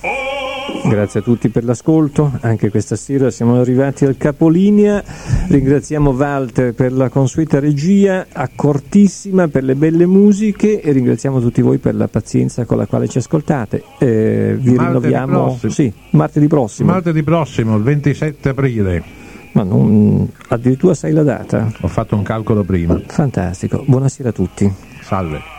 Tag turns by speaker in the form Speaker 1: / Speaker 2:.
Speaker 1: Grazie a tutti per l'ascolto, anche questa sera siamo arrivati al capolinea. Ringraziamo Walter per la consueta regia, accortissima, per le belle musiche, e ringraziamo tutti voi per la pazienza con la quale ci ascoltate. Vi rinnoviamo martedì prossimo,
Speaker 2: il 27 aprile.
Speaker 1: Ma non, addirittura sai la data?
Speaker 2: Ho fatto un calcolo prima.
Speaker 1: Fantastico, buonasera a tutti.
Speaker 2: Salve.